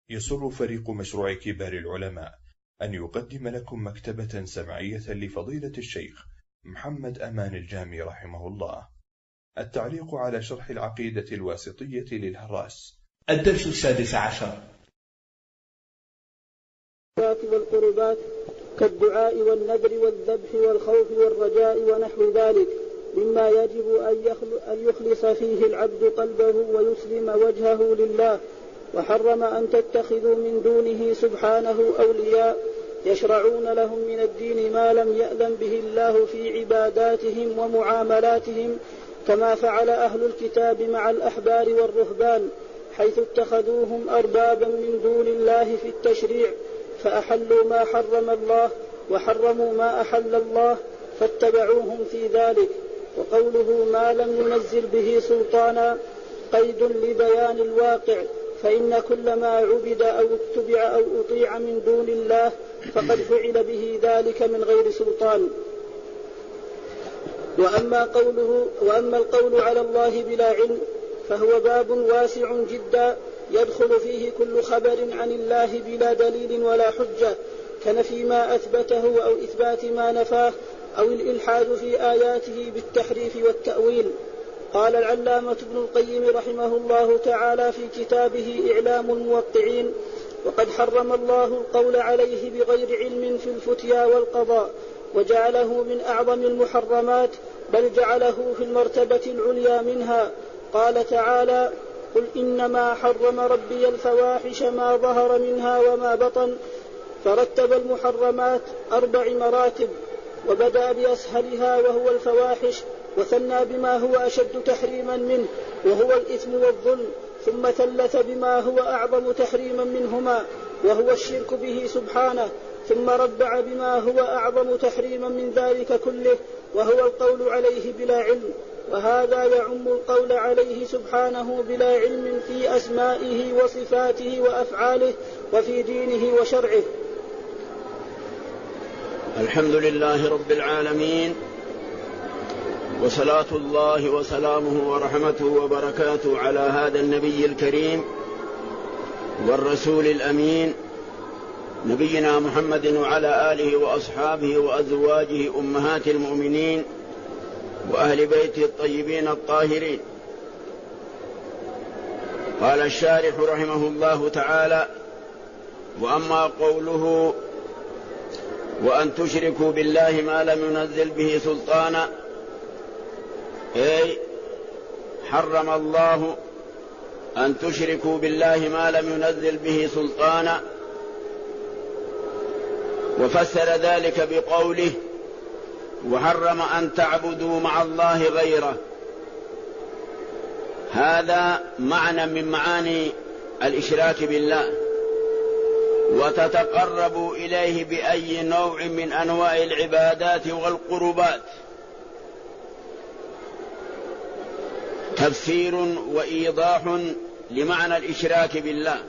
يسر فريق مشروع كبار العلماء أن يقدم لكم مكتبة سمعية لفضيلة الشيخ محمد أمان الجامي رحمه الله. التعليق على شرح العقيدة الواسطية للهراس. الدرس 16. والقربات كالدعاء والنذر والذبح والخوف والرجاء ونحو ذلك مما يجب أن يخلص فيه العبد قلبه ويسلم وجهه لله، وحرم أن تتخذوا من دونه سبحانه أولياء يشرعون لهم من الدين ما لم يأذن به الله في عباداتهم ومعاملاتهم، كما فعل أهل الكتاب مع الأحبار والرهبان، حيث اتخذوهم أربابا من دون الله في التشريع، فأحلوا ما حرم الله وحرموا ما أحل الله فاتبعوهم في ذلك. وقوله ما لم ينزل به سلطانا قيد لبيان الواقع، فإن كل ما عبد أو اتبع أو أطيع من دون الله فقد فعل به ذلك من غير سلطان. وأما القول على الله بلا علم فهو باب واسع جدا يدخل فيه كل خبر عن الله بلا دليل ولا حجة، كنفي ما أثبته أو إثبات ما نفاه أو الإلحاد في آياته بالتحريف والتأويل. قال العلامة ابن القيم رحمه الله تعالى في كتابه إعلام الموقعين: وقد حرم الله القول عليه بغير علم في الفتيا والقضاء، وجعله من أعظم المحرمات، بل جعله في المرتبة العليا منها. قال تعالى: قل إنما حرم ربي الفواحش ما ظهر منها وما بطن، فرتب المحرمات 4 مراتب، وبدأ بأسهلها وهو الفواحش، وثنى بما هو أشد تحريما منه وهو الإثم والظلم، ثم ثلث بما هو أعظم تحريما منهما وهو الشرك به سبحانه، ثم ربع بما هو أعظم تحريما من ذلك كله وهو القول عليه بلا علم، وهذا يعم القول عليه سبحانه بلا علم في أسمائه وصفاته وأفعاله وفي دينه وشرعه. الحمد لله رب العالمين، وصلاة الله وسلامه ورحمته وبركاته على هذا النبي الكريم والرسول الأمين نبينا محمد وعلى آله وأصحابه وأزواجه أمهات المؤمنين وأهل بيته الطيبين الطاهرين. قال الشارح رحمه الله تعالى: وأما قوله وأن تشركوا بالله ما لم ينزل به سلطانا، أي حرم الله أن تشركوا بالله ما لم ينزل به سلطانا، وفسر ذلك بقوله: وحرم أن تعبدوا مع الله غيره. هذا معنى من معاني الإشراك بالله، وتتقربوا إليه بأي نوع من أنواع العبادات والقربات. تفسير وإيضاح لمعنى الإشراك بالله.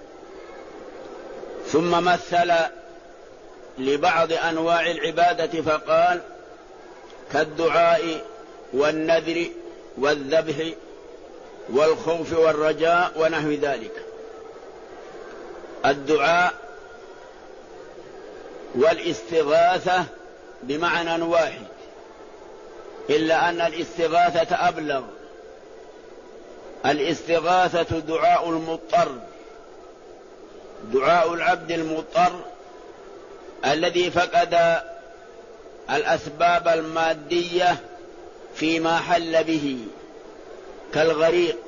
ثم مثل لبعض أنواع العبادة فقال: كالدعاء والنذر والذبح والخوف والرجاء ونحو ذلك. الدعاء والاستغاثة بمعنى واحد، إلا أن الاستغاثة أبلغ. الاستغاثة دعاء المضطر، دعاء العبد المضطر الذي فقد الأسباب المادية فيما حل به كالغريق.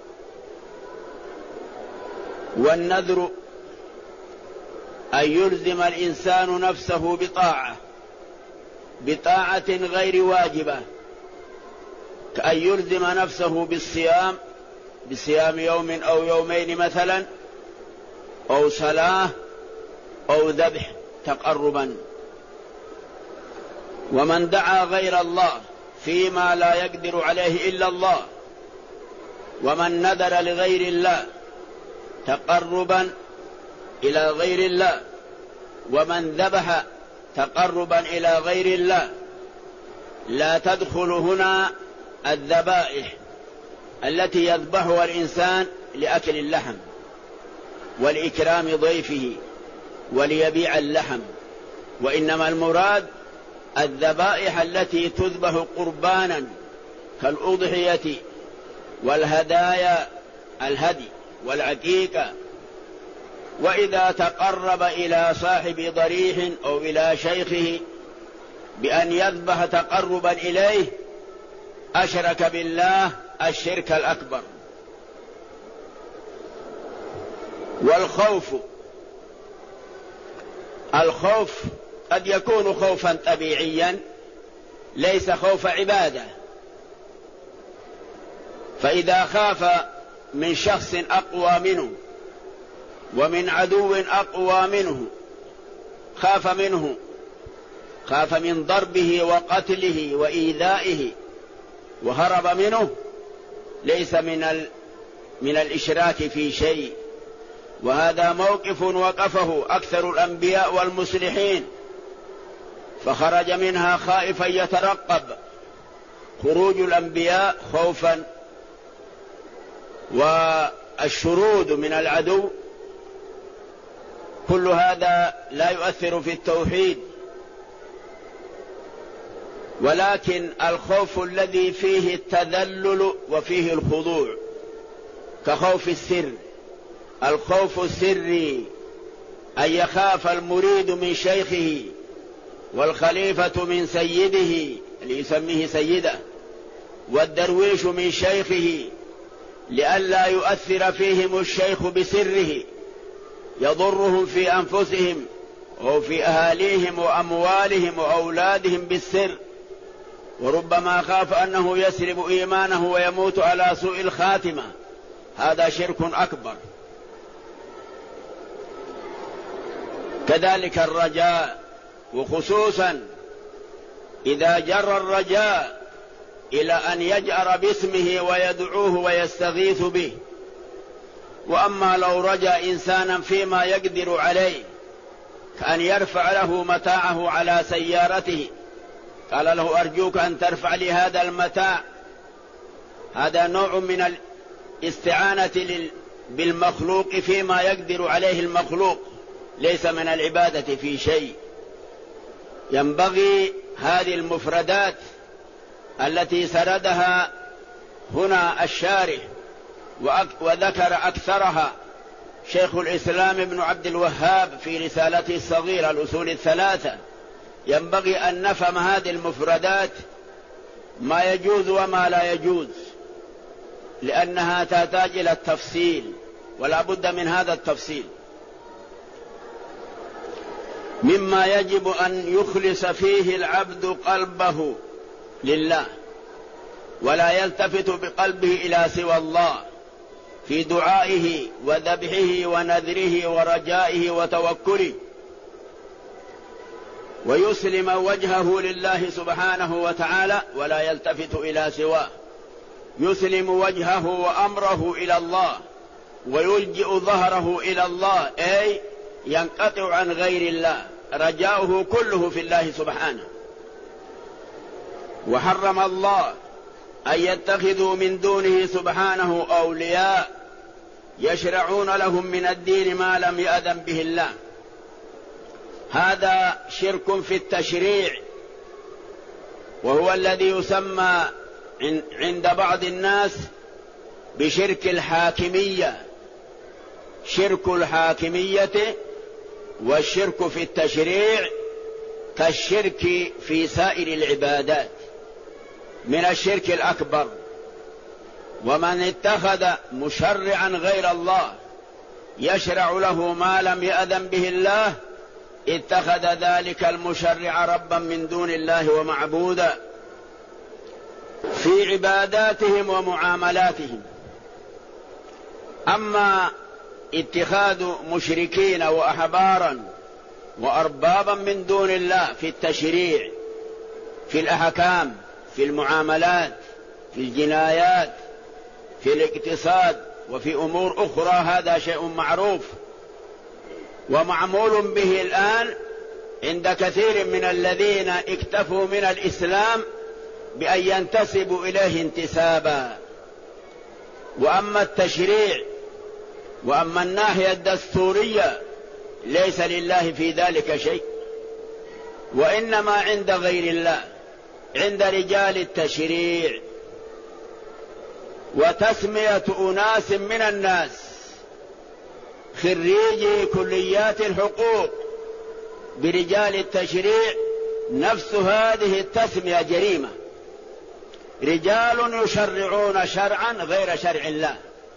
والنذر أن يلزم الإنسان نفسه بطاعة غير واجبة، كأن يلزم نفسه بصيام يوم أو يومين مثلا، أو صلاة أو ذبح تقربا. ومن دعا غير الله فيما لا يقدر عليه إلا الله، ومن نذر لغير الله تقربا إلى غير الله، ومن ذبح تقربا إلى غير الله، لا تدخل هنا الذبائح التي يذبحها الإنسان لأكل اللحم، ولإكرام ضيفه وليبيع اللحم، وإنما المراد الذبائح التي تذبح قربانا كالأضحية والهدايا، الهدي والعقيقة. وإذا تقرب إلى صاحب ضريح أو إلى شيخه بأن يذبح تقربا إليه أشرك بالله الشرك الأكبر. الخوف قد يكون خوفا طبيعيا ليس خوف عبادة، فإذا خاف من شخص أقوى منه ومن عدو أقوى منه، خاف من ضربه وقتله وإيذائه وهرب منه، ليس من الإشراك في شيء. وهذا موقف وقفه أكثر الأنبياء والمصلحين، فخرج منها خائفا يترقب. خروج الأنبياء خوفا، والشرود من العدو، كل هذا لا يؤثر في التوحيد. ولكن الخوف الذي فيه التذلل وفيه الخضوع كخوف السر، الخوف السري أن يخاف المريد من شيخه والخليفة من سيده اللي يسميه سيده، والدرويش من شيخه، لئلا يؤثر فيهم الشيخ بسره يضرهم في أنفسهم أو في أهاليهم وأموالهم وأولادهم بالسر، وربما خاف أنه يسلب إيمانه ويموت على سوء الخاتمة. هذا شرك أكبر. كذلك الرجاء، وخصوصا إذا جر الرجاء إلى أن يجأر باسمه ويدعوه ويستغيث به. وأما لو رجا إنسانا فيما يقدر عليه كأن يرفع له متاعه على سيارته، قال له أرجوك أن ترفع لي هذا المتاع، هذا نوع من الاستعانة بالمخلوق فيما يقدر عليه المخلوق، ليس من العبادة في شيء. ينبغي هذه المفردات التي سردها هنا الشارح وذكر أكثرها شيخ الإسلام ابن عبد الوهاب في رسالته الصغيرة الأصول الثلاثة، ينبغي أن نفهم هذه المفردات ما يجوز وما لا يجوز، لأنها تحتاج إلى التفصيل ولا بد من هذا التفصيل. مما يجب أن يخلص فيه العبد قلبه لله ولا يلتفت بقلبه إلى سوى الله في دعائه وذبحه ونذره ورجائه وتوكله، ويسلم وجهه لله سبحانه وتعالى ولا يلتفت إلى سواه، يسلم وجهه وأمره إلى الله ويلجئ ظهره إلى الله، أي ينقطع عن غير الله، رجاؤه كله في الله سبحانه. وحرم الله أن يتخذوا من دونه سبحانه أولياء يشرعون لهم من الدين ما لم يأذن به الله. هذا شرك في التشريع، وهو الذي يسمى عند بعض الناس بشرك الحاكمية. شرك الحاكمية والشرك في التشريع كالشرك في سائر العبادات من الشرك الأكبر. ومن اتخذ مشرعا غير الله يشرع له ما لم يأذن به الله اتخذ ذلك المشرع ربا من دون الله ومعبودا في عباداتهم ومعاملاتهم. أما اتخاذ مشركين وأحبارا وأربابا من دون الله في التشريع، في الأحكام، في المعاملات، في الجنايات، في الاقتصاد وفي أمور أخرى، هذا شيء معروف ومعمول به الآن عند كثير من الذين اكتفوا من الإسلام بأن ينتسبوا إليه انتسابا. وأما التشريع وأما الناحية الدستورية ليس لله في ذلك شيء، وإنما عند غير الله، عند رجال التشريع. وتسمية أناس من الناس خريجي كليات الحقوق برجال التشريع نفس هذه التسمية جريمة. رجال يشرعون شرعا غير شرع الله،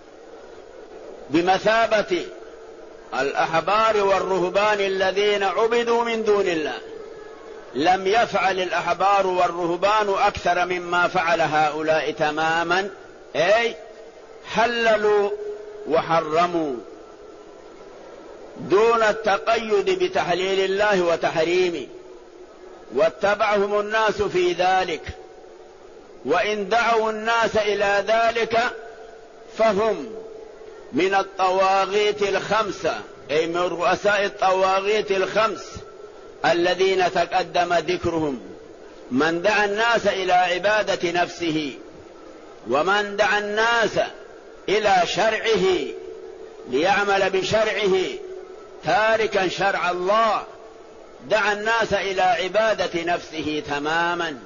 بمثابة الأحبار والرهبان الذين عبدوا من دون الله. لم يفعل الأحبار والرهبان أكثر مما فعل هؤلاء تماما، أي حللوا وحرموا دون التقيد بتحليل الله وتحريمه، واتبعهم الناس في ذلك. وإن دعوا الناس إلى ذلك فهم من الطواغيت الخمسة، أي من رؤساء الطواغيت الخمس الذين تقدم ذكرهم: من دعا الناس إلى عبادة نفسه، ومن دعا الناس إلى شرعه ليعمل بشرعه تاركا شرع الله، دعا الناس إلى عبادة نفسه تماما.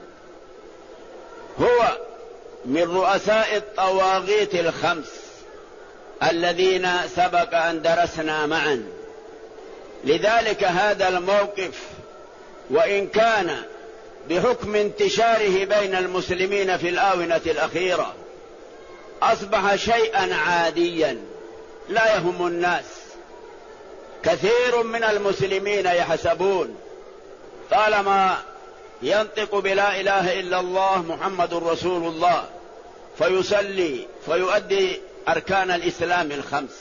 هو من رؤساء الطواغيت الخمس الذين سبق أن درسنا معا. لذلك هذا الموقف وإن كان بحكم انتشاره بين المسلمين في الآونة الأخيرة أصبح شيئا عاديا لا يهم الناس. كثير من المسلمين يحسبون طالما ينطق بلا إله إلا الله محمد رسول الله فيصلي فيؤدي أركان الإسلام الخمس،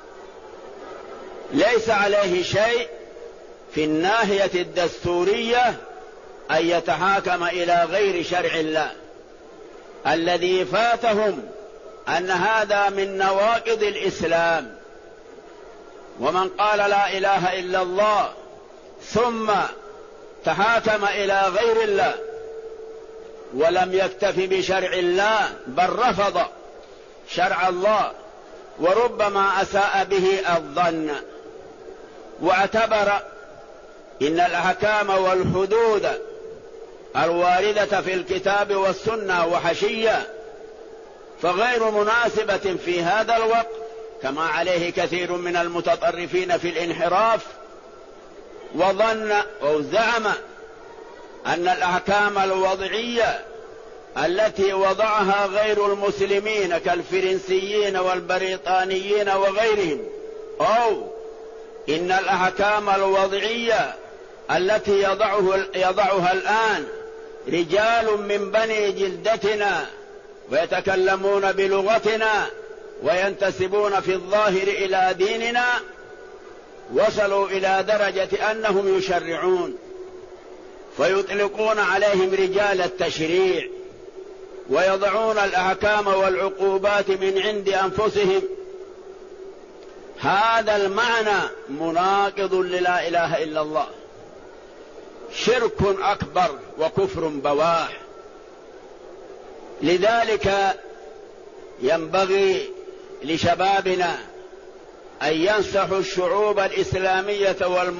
ليس عليه شيء في الناحية الدستورية أن يتحاكم إلى غير شرع الله. الذي فاتهم أن هذا من نواقض الإسلام. ومن قال لا إله إلا الله ثم تحاكم إلى غير الله ولم يكتف بشرع الله بل رفض شرع الله، وربما أساء به الظن واعتبر إن الأحكام والحدود الواردة في الكتاب والسنة وحشية فغير مناسبة في هذا الوقت، كما عليه كثير من المتطرفين في الانحراف، وظن أو زعم أن الأحكام الوضعية التي وضعها غير المسلمين كالفرنسيين والبريطانيين وغيرهم، أو إن الأحكام الوضعية التي يضعها الآن رجال من بني جلدتنا ويتكلمون بلغتنا وينتسبون في الظاهر إلى ديننا، وصلوا إلى درجة أنهم يشرعون فيطلقون عليهم رجال التشريع ويضعون الأحكام والعقوبات من عند أنفسهم. هذا المعنى مناقض للا إله إلا الله، شرك أكبر وكفر بواح. لذلك ينبغي لشبابنا أن ينصحوا الشعوب الإسلامية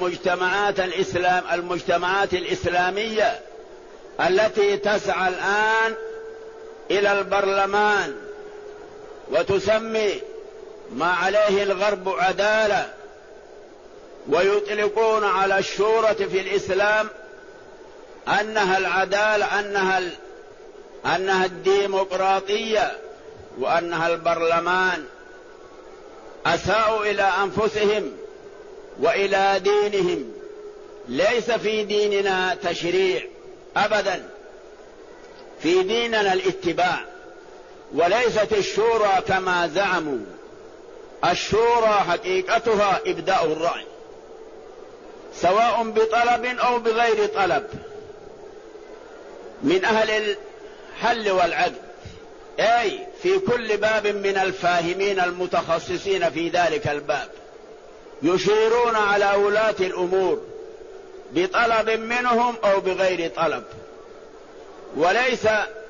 والمجتمعات الإسلامية التي تسعى الآن إلى البرلمان وتسمي ما عليه الغرب عدالة، ويطلقون على الشورى في الإسلام أنها العدالة، أنها الديمقراطية، وأنها البرلمان. أساءوا إلى أنفسهم وإلى دينهم. ليس في ديننا تشريع أبدا، في ديننا الاتباع، وليست الشورى كما زعموا. الشورى حقيقتها إبداء الرأي سواء بطلب أو بغير طلب من أهل الحل والعقد، أي في كل باب من الفاهمين المتخصصين في ذلك الباب، يشيرون على ولاة الأمور بطلب منهم أو بغير طلب،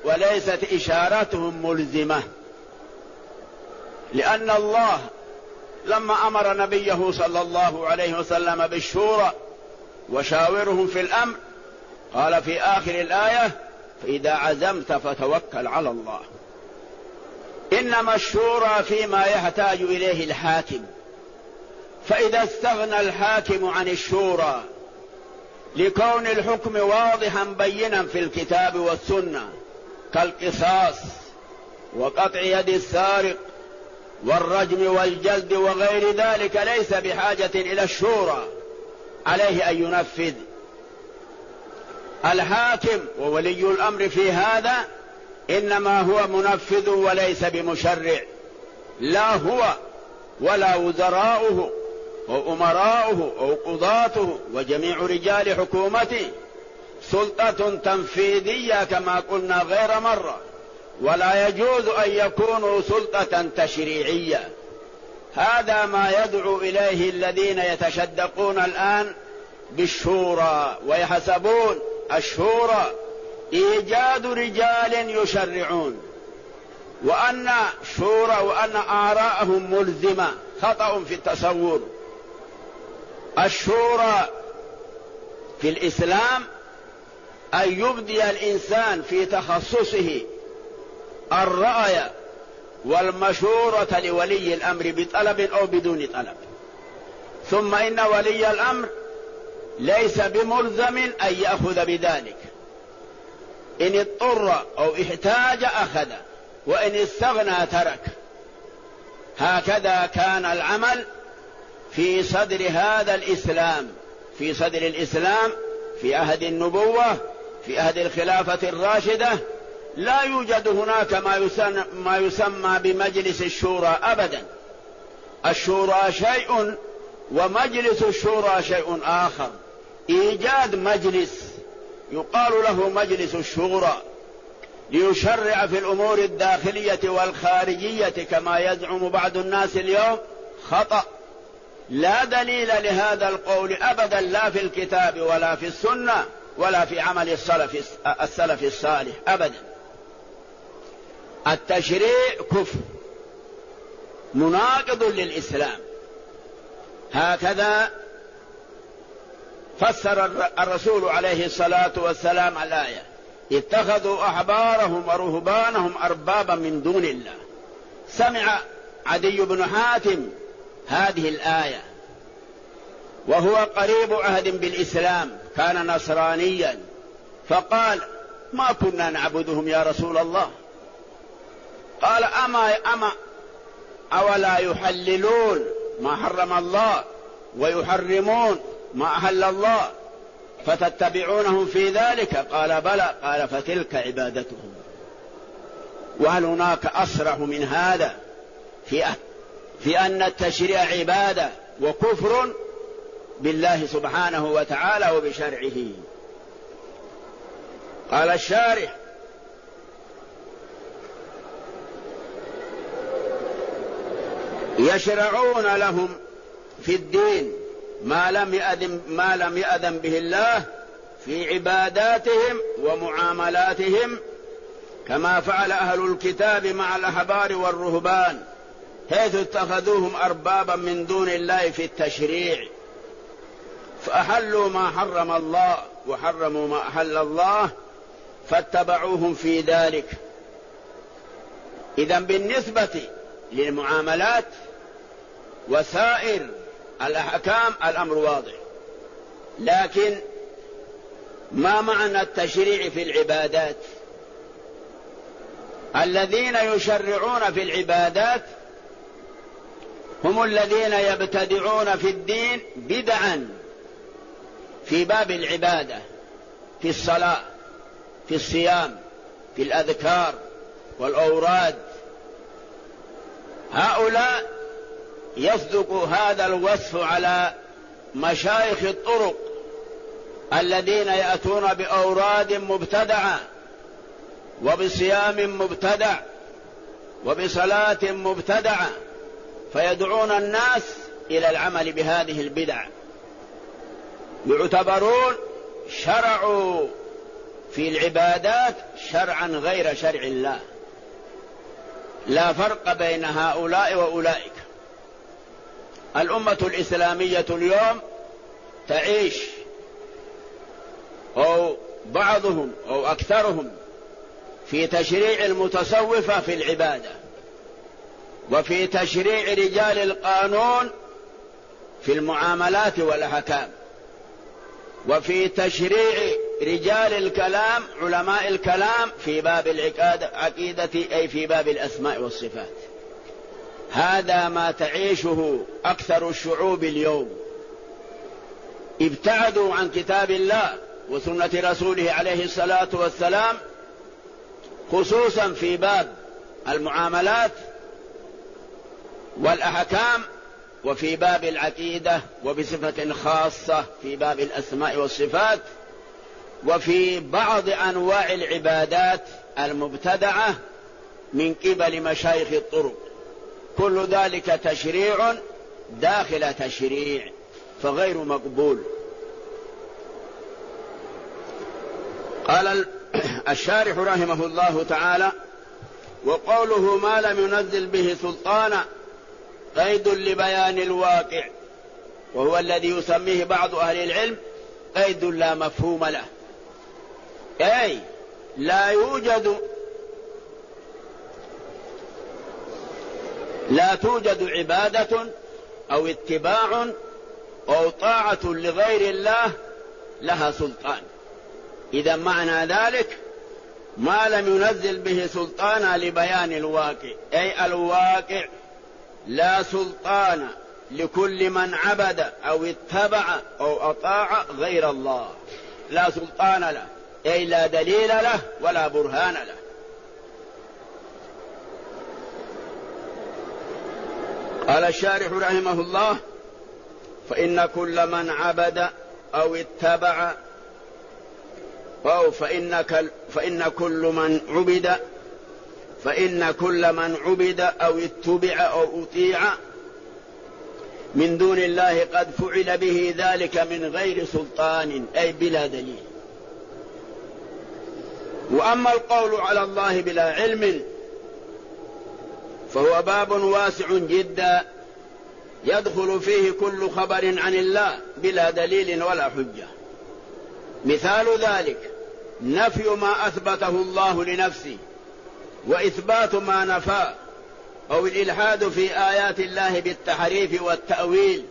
وليست إشاراتهم ملزمة، لأن الله لما أمر نبيه صلى الله عليه وسلم بالشورى وشاورهم في الأمر، قال في آخر الآية: فإذا عزمت فتوكل على الله. إنما الشورى فيما يحتاج إليه الحاكم، فإذا استغنى الحاكم عن الشورى لكون الحكم واضحا بينا في الكتاب والسنة كالقصاص وقطع يد السارق والرجم والجلد وغير ذلك، ليس بحاجة إلى الشورى، عليه أن ينفذ. الحاكم وولي الأمر في هذا إنما هو منفذ وليس بمشرع، لا هو ولا وزراؤه أو أمراؤه أو قضاته وجميع رجال حكومته سلطة تنفيذية كما قلنا غير مرة، ولا يجوز أن يكونوا سلطة تشريعية. هذا ما يدعو إليه الذين يتشدقون الآن بالشورى ويحسبون الشورى إيجاد رجال يشرعون، وأن شورى وأن آراءهم ملزمة. خطأ في التصور. الشورى في الإسلام أن يبدي الإنسان في تخصصه الرأي والمشورة لولي الأمر بطلب أو بدون طلب، ثم إن ولي الأمر ليس بملزم أن يأخذ بذلك، إن اضطر أو احتاج أخذ، وإن استغنى ترك. هكذا كان العمل في صدر هذا الإسلام، في صدر الإسلام في عهد النبوة، في عهد الخلافة الراشدة. لا يوجد هناك ما يسمى بمجلس الشورى أبدا. الشورى شيء ومجلس الشورى شيء آخر. إيجاد مجلس يقال له مجلس الشورى ليشرع في الأمور الداخلية والخارجية كما يزعم بعض الناس اليوم، خطأ. لا دليل لهذا القول أبدا، لا في الكتاب ولا في السنة ولا في عمل السلف الصالح أبدا. التشريع كفر مناقض للإسلام. هكذا فسر الرسول عليه الصلاة والسلام الآية: اتخذوا أحبارهم ورهبانهم أربابا من دون الله. سمع عدي بن حاتم هذه الآية وهو قريب عهد بالإسلام، كان نصرانيا، فقال: ما كنا نعبدهم يا رسول الله. قال: أما أولا يحللون ما حرم الله ويحرمون ما أحل الله فتتبعونهم في ذلك؟ قال: بلى. قال: فتلك عبادتهم. وهل هناك أصرح من هذا في أن التشريع عبادة وكفر بالله سبحانه وتعالى وبشرعه؟ قال الشارح: يشرعون لهم في الدين ما لم يأذن به الله في عباداتهم ومعاملاتهم، كما فعل أهل الكتاب مع الأحبار والرهبان، حيث اتخذوهم أربابا من دون الله في التشريع، فأحلوا ما حرم الله وحرموا ما أحل الله فاتبعوهم في ذلك. إذن بالنسبة للمعاملات وسائر الأحكام الأمر واضح، لكن ما معنى التشريع في العبادات؟ الذين يشرعون في العبادات هم الذين يبتدعون في الدين بدعا في باب العبادة، في الصلاة، في الصيام، في الأذكار والأوراد. هؤلاء يصدق هذا الوصف على مشايخ الطرق الذين يأتون بأوراد مبتدعة وبصيام مبتدع وبصلاة مبتدعة، فيدعون الناس إلى العمل بهذه البدع. يعتبرون شرعوا في العبادات شرعا غير شرع الله، لا فرق بين هؤلاء وأولئك. الأمة الإسلامية اليوم تعيش، أو بعضهم أو أكثرهم، في تشريع المتصوفة في العبادة، وفي تشريع رجال القانون في المعاملات والأحكام، وفي تشريع رجال الكلام علماء الكلام في باب العقيدة، أي في باب الأسماء والصفات. هذا ما تعيشه أكثر الشعوب اليوم. ابتعدوا عن كتاب الله وسنة رسوله عليه الصلاة والسلام، خصوصا في باب المعاملات والأحكام، وفي باب العقيدة، وبصفة خاصة في باب الأسماء والصفات، وفي بعض أنواع العبادات المبتدعة من قبل مشايخ الطرق. كل ذلك تشريع داخل تشريع، فغير مقبول. قال الشارح رحمه الله تعالى: وقوله ما لم ينزل به سلطانا قيد لبيان الواقع، وهو الذي يسميه بعض أهل العلم قيد لا مفهوم له، أي لا توجد عبادة أو اتباع أو طاعة لغير الله لها سلطان. إذا معنى ذلك ما لم ينزل به سلطانا لبيان الواقع، أي الواقع لا سلطان لكل من عبد أو اتبع أو أطاع غير الله، لا سلطان له، أي لا دليل له ولا برهان له. قال الشارح رحمه الله: فإن كل من عبد أو اتبع، أو فإن كل من عبد أو اتبع أو أطيع من دون الله قد فعل به ذلك من غير سلطان، أي بلا دليل. وأما القول على الله بلا علم فهو باب واسع جدا يدخل فيه كل خبر عن الله بلا دليل ولا حجة. مثال ذلك نفي ما أثبته الله لنفسه، وإثبات ما نفاه، أو الإلحاد في آيات الله بالتحريف والتأويل،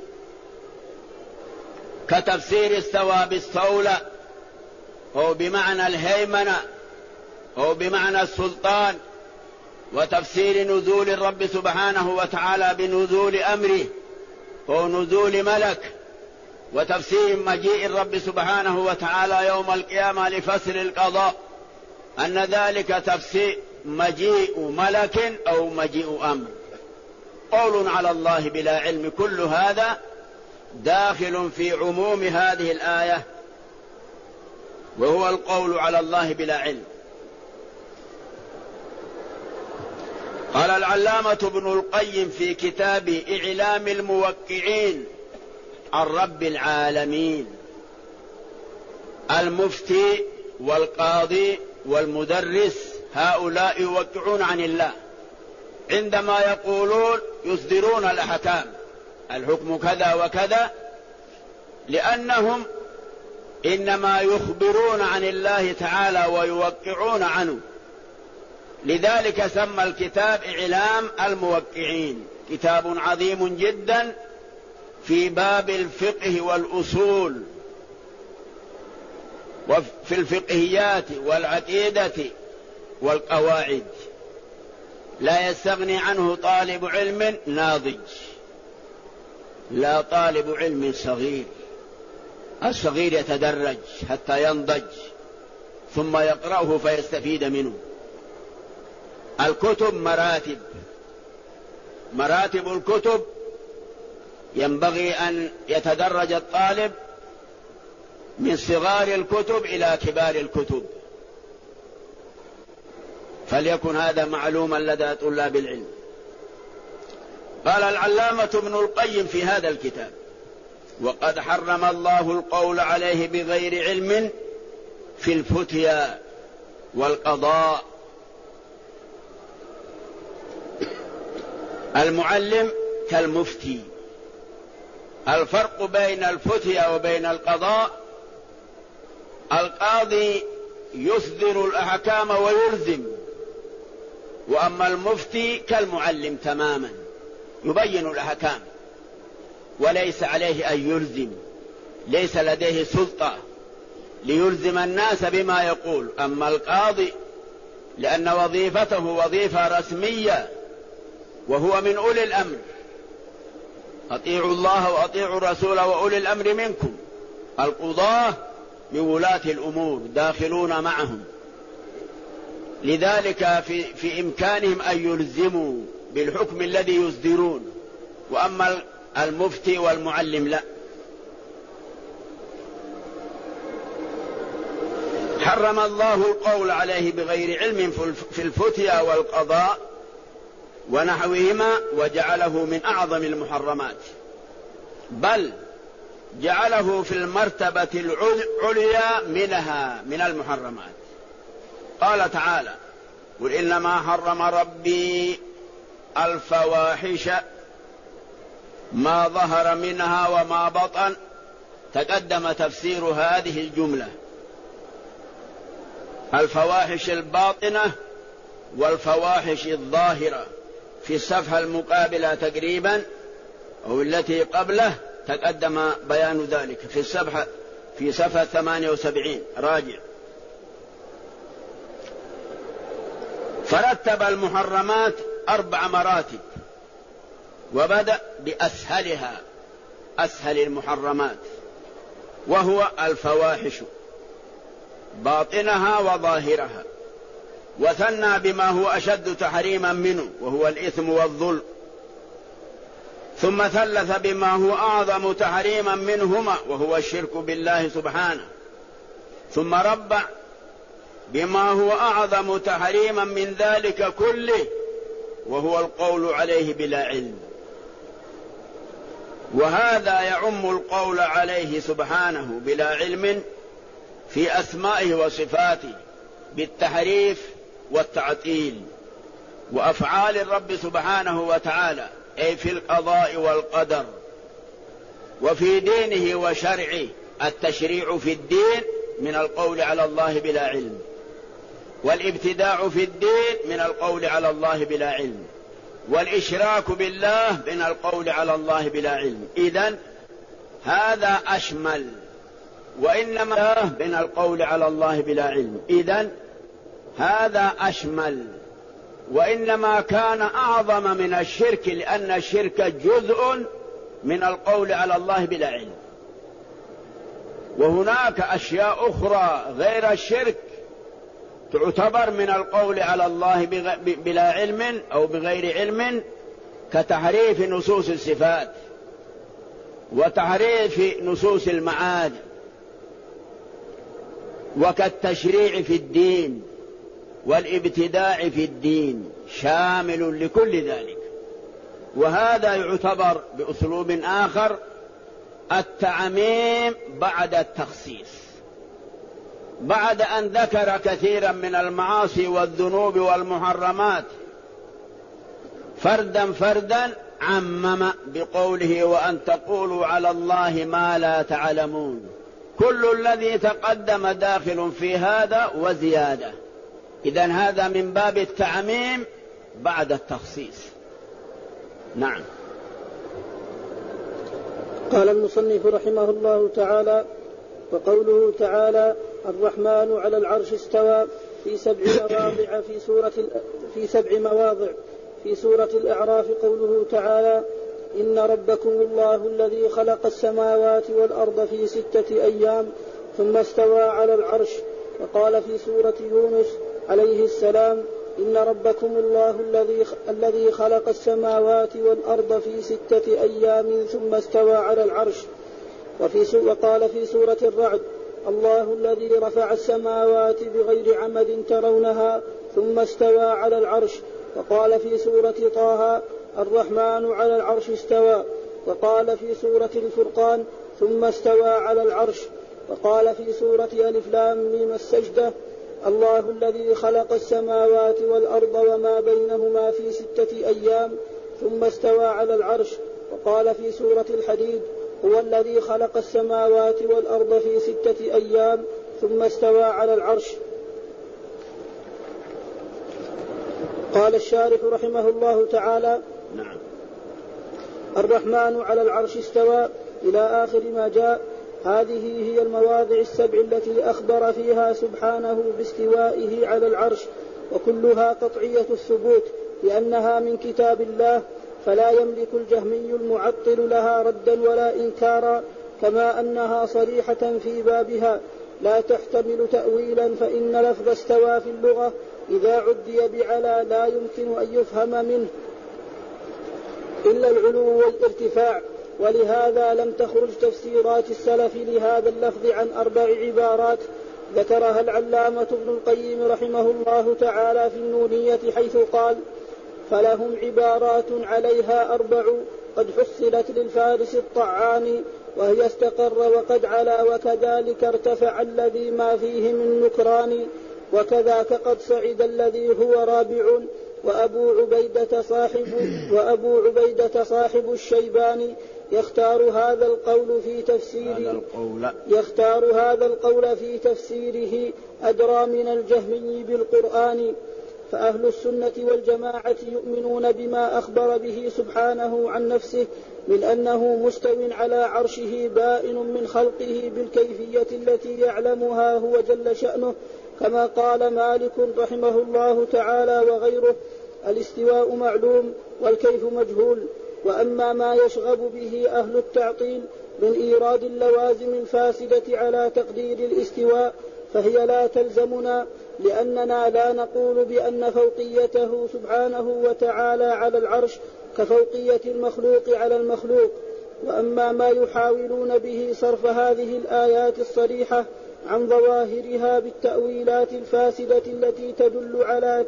كتفسير استوى بالستولى، أو بمعنى الهيمنة، أو بمعنى السلطان، وتفسير نزول الرب سبحانه وتعالى بنزول أمره أو نزول ملك، وتفسير مجيء الرب سبحانه وتعالى يوم القيامة لفصل القضاء أن ذلك تفسير مجيء ملك أو مجيء أمر. قول على الله بلا علم، كل هذا داخل في عموم هذه الآية، وهو القول على الله بلا علم. قال العلامة ابن القيم في كتاب إعلام الموقعين عن رب العالمين: المفتي والقاضي والمدرس هؤلاء يوقعون عن الله عندما يقولون يصدرون الأحكام، الحكم كذا وكذا، لأنهم إنما يخبرون عن الله تعالى ويوقعون عنه. لذلك سمى الكتاب إعلام الموقعين، كتاب عظيم جدا في باب الفقه والأصول، وفي الفقهيات والعقيدة والقواعد، لا يستغني عنه طالب علم ناضج، لا طالب علم صغير. الصغير يتدرج حتى ينضج ثم يقرأه فيستفيد منه. الكتب مراتب الكتب، ينبغي أن يتدرج الطالب من صغار الكتب إلى كبار الكتب، فليكن هذا معلوما لدى طلاب العلم. قال العلامة ابن القيم في هذا الكتاب: وقد حرم الله القول عليه بغير علم في الفتيا والقضاء. المعلم كالمفتي، الفرق بين الفتية وبين القضاء: القاضي يصدر الأحكام ويلزم، وأما المفتي كالمعلم تماما، يبين الأحكام وليس عليه أن يلزم، ليس لديه سلطة ليلزم الناس بما يقول. أما القاضي لأن وظيفته وظيفة رسمية، وهو من أولي الأمر، أطيعوا الله وأطيعوا الرسول وأولي الأمر منكم. القضاة من ولاة الأمور داخلون معهم، لذلك في إمكانهم أن يلزموا بالحكم الذي يصدرون، وأما المفتي والمعلم لا. حرم الله القول عليه بغير علم في الفتيا والقضاء ونحوهما، وجعله من أعظم المحرمات، بل جعله في المرتبة العليا منها من المحرمات. قال تعالى: قل إنما حرم ربي الفواحش ما ظهر منها وما بطن. تقدم تفسير هذه الجملة: الفواحش الباطنة والفواحش الظاهرة. في الصفحة المقابلة تقريبا أو التي قبله تقدم بيان ذلك في صفحة 78. راجع. فرتب المحرمات 4 مراتب، وبدأ بأسهلها، أسهل المحرمات، وهو الفواحش باطنها وظاهرها، وثنى بما هو أشد تحريما منه وهو الإثم والظلم، ثم ثلث بما هو أعظم تحريما منهما وهو الشرك بالله سبحانه، ثم ربع بما هو أعظم تحريما من ذلك كله وهو القول عليه بلا علم. وهذا يعم القول عليه سبحانه بلا علم في أسمائه وصفاته بالتحريف والتعطيل، وأفعال الرب سبحانه وتعالى، أي في القضاء والقدر، وفي دينه وشرعه. التشريع في الدين من القول على الله بلا علم، والابتداع في الدين من القول على الله بلا علم، والإشراك بالله من القول على الله بلا علم. إذن هذا أشمل، وإنما من القول على الله بلا علم. إذن هذا أشمل، وإنما كان أعظم من الشرك، لأن الشرك جزء من القول على الله بلا علم. وهناك أشياء أخرى غير الشرك تعتبر من القول على الله بلا علم أو بغير علم، كتحريف نصوص الصفات، وتحريف نصوص المعاد، وكالتشريع في الدين، والابتداع في الدين، شامل لكل ذلك. وهذا يعتبر بأسلوب آخر التعميم بعد التخصيص. بعد أن ذكر كثيرا من المعاصي والذنوب والمحرمات فردا فردا، عمم بقوله: وأن تقولوا على الله ما لا تعلمون. كل الذي تقدم داخل في هذا وزيادة. إذن هذا من باب التعميم بعد التخصيص. نعم. قال المصنف رحمه الله تعالى: وقوله تعالى: الرحمن على العرش استوى في 7 مواضع في سورة الأعراف. قوله تعالى: إن ربكم الله الذي خلق السماوات والأرض في 6 أيام ثم استوى على العرش. وقال في سورة يونس عليه السلام: إن ربكم الله الذي خلق السماوات والأرض في 6 أيام ثم استوى على العرش. وقال في سورة الرعد: الله الذي رفع السماوات بغير عمد ترونها ثم استوى على العرش. وقال في سورة طه: الرحمن على العرش استوى. وقال في سورة الفرقان: ثم استوى على العرش. وقال في سورة ألف لام ميم السجدة: الله الذي خلق السماوات والأرض وما بينهما في 6 أيام ثم استوى على العرش. وقال في سورة الحديد: هو الذي خلق السماوات والأرض في 6 أيام ثم استوى على العرش. قال الشارح رحمه الله تعالى: نعم. الرحمن على العرش استوى إلى آخر ما جاء. هذه هي المواضع 7 التي أخبر فيها سبحانه باستوائه على العرش، وكلها قطعية الثبوت لأنها من كتاب الله، فلا يملك الجهمي المعطل لها ردا ولا إنكارا، كما أنها صريحة في بابها لا تحتمل تأويلا، فإن لفظ استوى في اللغة إذا عدي بعلى لا يمكن أن يفهم منه إلا العلو والارتفاع، ولهذا لم تخرج تفسيرات السلف لهذا اللفظ عن 4 عبارات ذكرها العلامة ابن القيم رحمه الله تعالى في النونية، حيث قال: فلهم عبارات عليها 4 قد حصلت للفارس الطعان، وهي استقر وقد علا وكذلك ارتفع الذي ما فيه من نكران، وكذاك قد صعد الذي هو رابع، وأبو عبيدة صاحب الشيباني يختار هذا القول في تفسيره أدرى من الجهمي بالقرآن. فأهل السنة والجماعة يؤمنون بما أخبر به سبحانه عن نفسه من أنه مستو على عرشه بائن من خلقه بالكيفية التي يعلمها هو جل شأنه، كما قال مالك رحمه الله تعالى وغيره: الاستواء معلوم والكيف مجهول. وأما ما يشغب به أهل التعطيل من إيراد اللوازم الفاسدة على تقدير الاستواء فهي لا تلزمنا، لأننا لا نقول بأن فوقيته سبحانه وتعالى على العرش كفوقية المخلوق على المخلوق. وأما ما يحاولون به صرف هذه الآيات الصريحة عن ظواهرها بالتأويلات الفاسدة التي تدل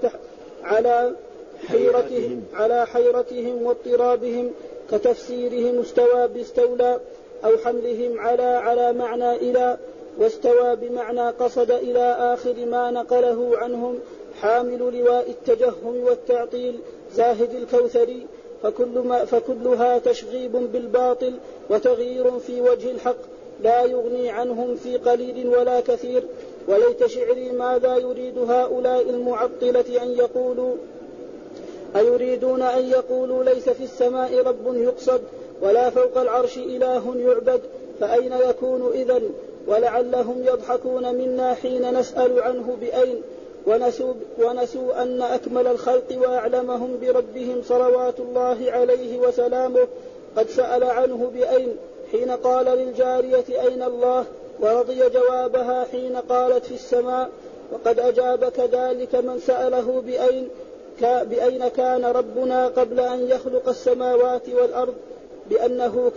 على حيرتهم واضطرابهم، كتفسيرهم استوى باستولى، أو حملهم على معنى إلى، واستوى بمعنى قصد إلى آخر ما نقله عنهم حامل لواء التجهم والتعطيل زاهد الكوثري، فكلها تشغيب بالباطل وتغيير في وجه الحق لا يغني عنهم في قليل ولا كثير. وليت شعري ماذا يريد هؤلاء المعطلة أن يقولوا، أيريدون أن يقولوا ليس في السماء رب يقصد ولا فوق العرش إله يعبد، فأين يكون إذن؟ ولعلهم يضحكون منا حين نسأل عنه بأين، ونسوا أن أكمل الخلق وأعلمهم بربهم صلوات الله عليه وسلامه قد سأل عنه بأين حين قال للجارية أين الله، ورضي جوابها حين قالت في السماء. وقد أجاب كذلك من سأله بأين كان ربنا قبل أن يخلق السماوات والأرض بأنه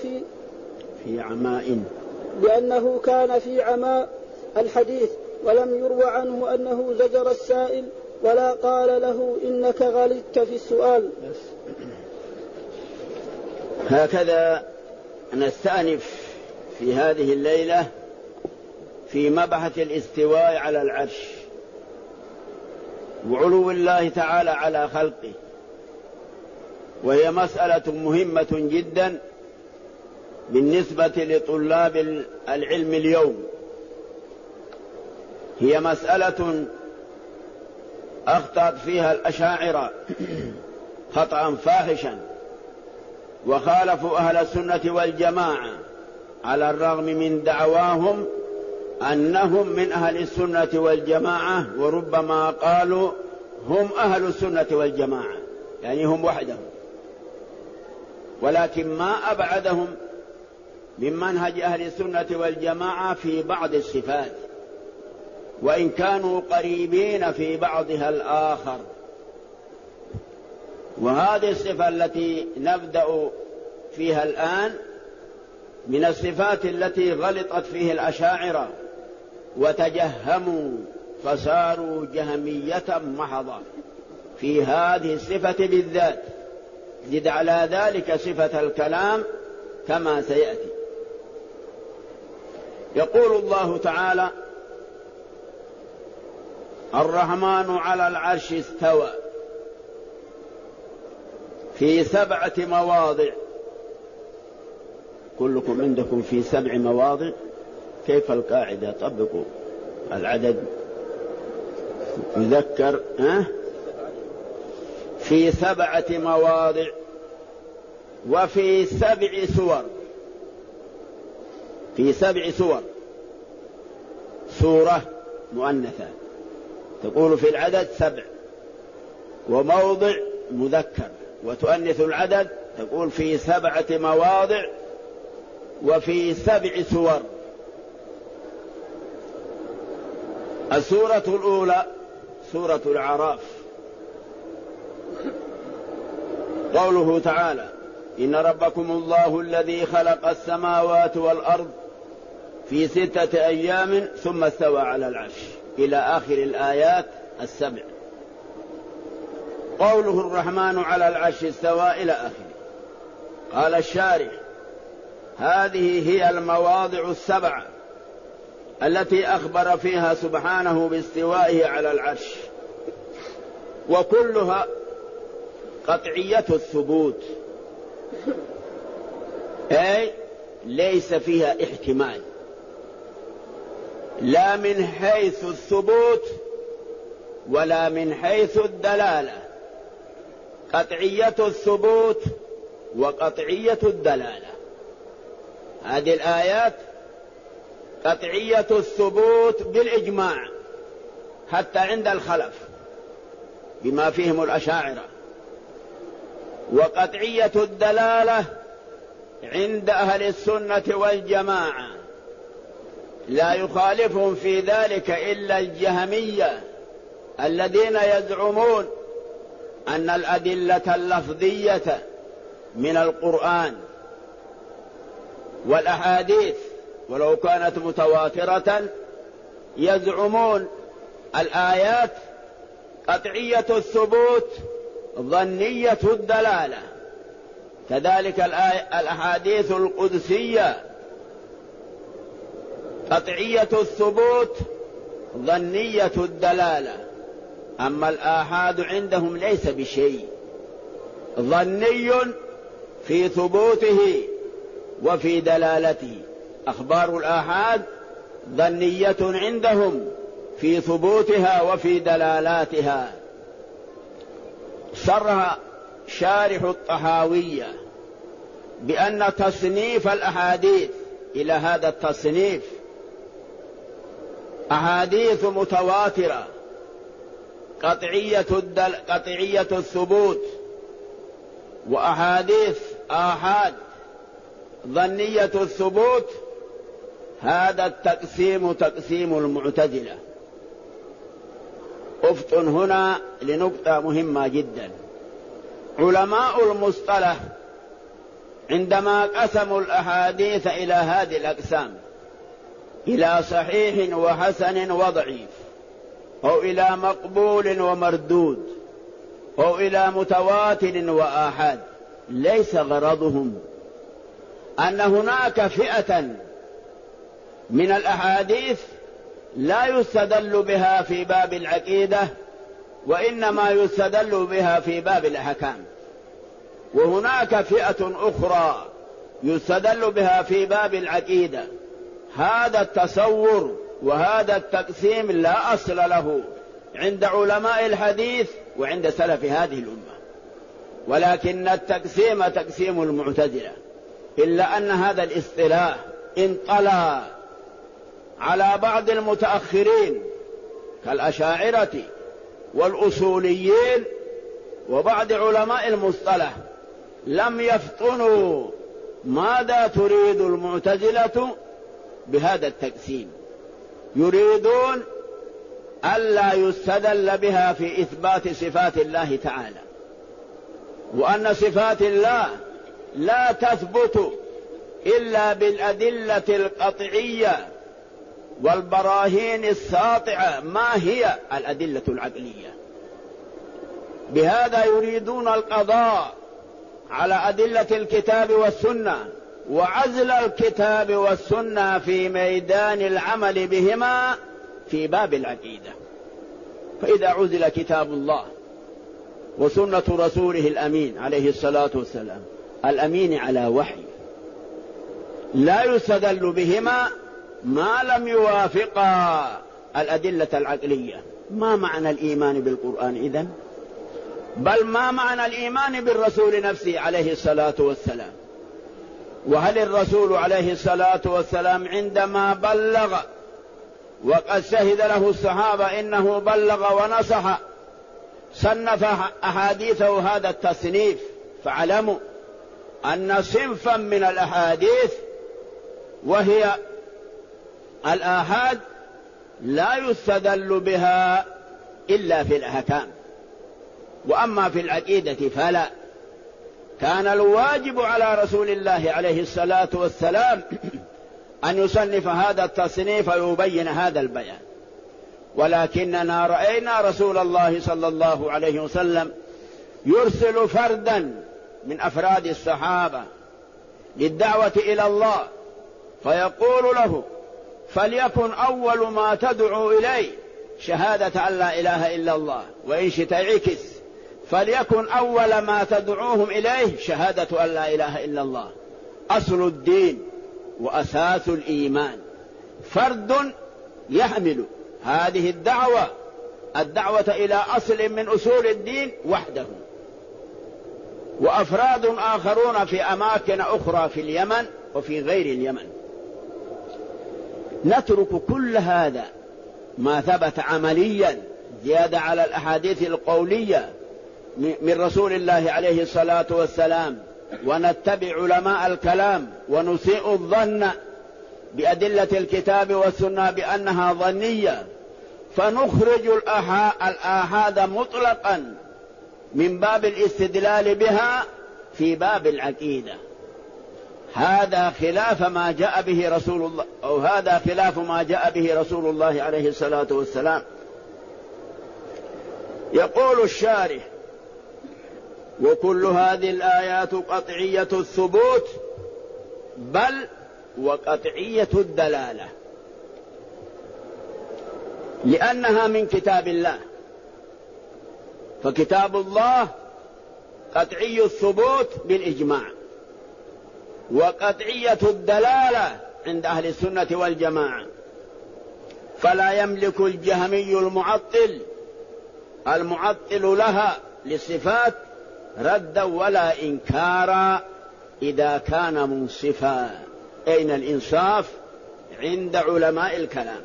كان في عماء الحديث، ولم يروى عنه أنه زجر السائل ولا قال له إنك غلطت في السؤال. هكذا نستأنف في هذه الليلة في مبحث الاستواء على العرش وعلو الله تعالى على خلقه، وهي مسألة مهمة جدا بالنسبة لطلاب العلم اليوم. هي مسألة أخطأت فيها الأشاعرة خطأ فاحشا، وخالفوا أهل السنة والجماعة على الرغم من دعواهم أنهم من أهل السنة والجماعة، وربما قالوا هم أهل السنة والجماعة يعني هم وحدهم، ولكن ما أبعدهم من منهج أهل السنة والجماعة في بعض الصفات، وإن كانوا قريبين في بعضها الآخر. وهذه الصفة التي نبدأ فيها الآن من الصفات التي غلطت فيه الأشاعرة وتجهموا فصاروا جهمية محضة في هذه الصفة بالذات، زد على ذلك صفة الكلام كما سيأتي. يقول الله تعالى: الرحمن على العرش استوى، في 7 مواضع كلكم عندكم في 7 مواضع. كيف القاعدة؟ طبقوا العدد. يذكر في 7 مواضع وفي 7 سور. في 7 سور سورة مؤنثة تقول في العدد 7، وموضع مذكر وتؤنث العدد تقول في 7 مواضع وفي 7 سور. السورة الأولى سورة الأعراف، قوله تعالى: إن ربكم الله الذي خلق السماوات والأرض في 6 أيام ثم استوى على العرش، إلى آخر الآيات 7. قوله الرحمن على العرش استوى إلى آخره. قال الشارح: هذه هي المواضع 7 التي أخبر فيها سبحانه باستوائه على العرش، وكلها قطعية الثبوت، أي ليس فيها احتمال، لا من حيث الثبوت ولا من حيث الدلالة. قطعية الثبوت وقطعية الدلالة. هذه الآيات قطعية الثبوت بالإجماع حتى عند الخلف بما فيهم الأشاعرة، وقطعية الدلالة عند أهل السنة والجماعة، لا يخالفهم في ذلك إلا الجهمية الذين يزعمون أن الأدلة اللفظية من القرآن والأحاديث ولو كانت متواترة، يزعمون الآيات قطعية الثبوت ظنية الدلالة. كذلك الأحاديث القدسية قطعية الثبوت ظنية الدلالة. أما الآحاد عندهم ليس بشيء، ظني في ثبوته وفي دلالته. أخبار الآحاد ظنية عندهم في ثبوتها وفي دلالاتها. صرح شارح الطحاوية بأن تصنيف الأحاديث إلى هذا التصنيف: أحاديث متواترة قطعية الثبوت، وأحاديث آحاد ظنية الثبوت. هذا التقسيم تقسيم المعتزلة. أفطن هنا لنقطة مهمة جدا. علماء المصطلح عندما قسموا الأحاديث إلى هذه الأقسام، إلى صحيح وحسن وضعيف، أو إلى مقبول ومردود، أو إلى متواتر وآحاد، ليس غرضهم أن هناك فئة من الأحاديث لا يستدل بها في باب العقيدة، وإنما يستدل بها في باب الأحكام، وهناك فئة أخرى يستدل بها في باب العقيدة. هذا التصور وهذا التقسيم لا أصل له عند علماء الحديث وعند سلف هذه الأمة، ولكن التقسيم تقسيم المعتزلة. إلا أن هذا الاصطلاح انطلى على بعض المتأخرين كالأشاعرة والأصوليين وبعض علماء المصطلح، لم يفطنوا ماذا تريد المعتزلة بهذا التقسيم. يريدون ألا يستدل بها في إثبات صفات الله تعالى، وأن صفات الله لا تثبت إلا بالأدلة القطعية والبراهين الساطعة. ما هي الأدلة العقلية؟ بهذا يريدون القضاء على أدلة الكتاب والسنة، وعزل الكتاب والسنة في ميدان العمل بهما في باب العقيدة. فإذا عزل كتاب الله وسنة رسوله الأمين عليه الصلاة والسلام، الأمين على وحي، لا يستدل بهما ما لم يوافقا الأدلة العقلية. ما معنى الإيمان بالقرآن إذن؟ بل ما معنى الإيمان بالرسول نفسه عليه الصلاة والسلام؟ وهل الرسول عليه الصلاة والسلام عندما بلغ وقد شهد له الصحابة إنه بلغ ونصح صنف أحاديثه هذا التصنيف؟ فاعلموا أن صنفا من الأحاديث وهي الآحاد لا يستدل بها إلا في الأحكام، وأما في العقيدة فلا. كان الواجب على رسول الله عليه الصلاة والسلام أن يصنف هذا التصنيف ويبين هذا البيان، ولكننا رأينا رسول الله صلى الله عليه وسلم يرسل فردا من أفراد الصحابة للدعوة إلى الله، فيقول له: فليكن أول ما تدعو إليه شهادة أن لا إله إلا الله، وإن شئت عكس: فليكن أول ما تدعوهم إليه شهادة أن لا إله إلا الله، أصل الدين وأساس الإيمان. فرد يحمل هذه الدعوة إلى أصل من أصول الدين وحده، وأفراد آخرون في أماكن أخرى في اليمن وفي غير اليمن. نترك كل هذا ما ثبت عمليا زيادة على الأحاديث القولية من رسول الله عليه الصلاة والسلام، ونتبع علماء الكلام ونسيء الظن بأدلة الكتاب والسنة بأنها ظنية، فنخرج الآحاد مطلقا من باب الاستدلال بها في باب العقيدة. هذا خلاف ما جاء به رسول الله، أو هذا خلاف ما جاء به رسول الله عليه الصلاة والسلام. يقول الشارح: وكل هذه الآيات قطعية الثبوت بل وقطعية الدلالة، لأنها من كتاب الله، فكتاب الله قطعي الثبوت بالإجماع، وقطعية الدلالة عند أهل السنة والجماعة. فلا يملك الجهمي المعطل لها للصفات ردا ولا إنكارا إذا كان منصفا. أين الإنصاف عند علماء الكلام؟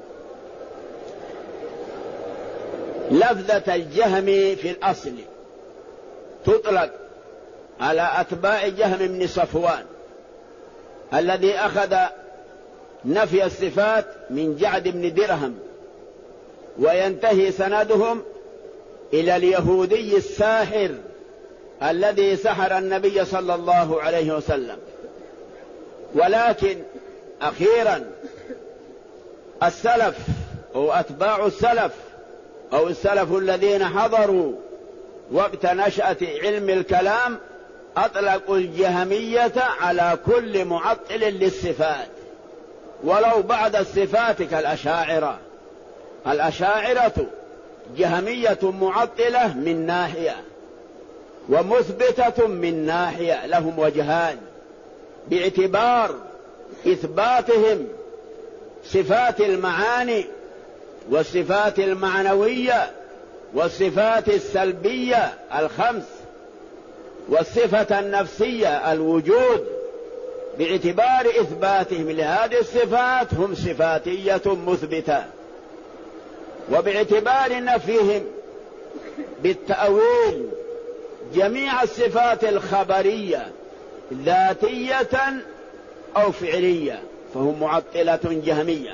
لفظة الجهم في الأصل تطلق على أتباع جهم بن صفوان الذي أخذ نفي الصفات من جعد بن درهم، وينتهي سندهم إلى اليهودي الساحر الذي سحر النبي صلى الله عليه وسلم. ولكن أخيرا السلف أو أتباع السلف أو السلف الذين حضروا وقت نشأة علم الكلام أطلقوا الجهمية على كل معطل للصفات، ولو بعد الصفات كالأشاعرة. الأشاعرة جهمية معطلة من ناحية ومثبتة من ناحية، لهم وجهان باعتبار إثباتهم صفات المعاني والصفات المعنوية والصفات السلبية الخمس، والصفة النفسية الوجود. باعتبار إثباتهم لهذه الصفات هم صفاتية مثبتة، وباعتبار نفيهم بالتأويل جميع الصفات الخبرية ذاتية أو فعلية فهم معطلة جهمية.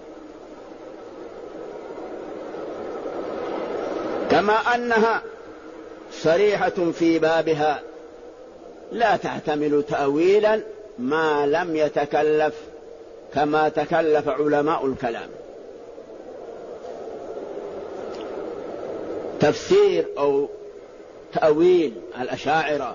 كما أنها صريحة في بابها لا تحتمل تأويلا ما لم يتكلف كما تكلف علماء الكلام. تفسير أو تأويل الأشاعرة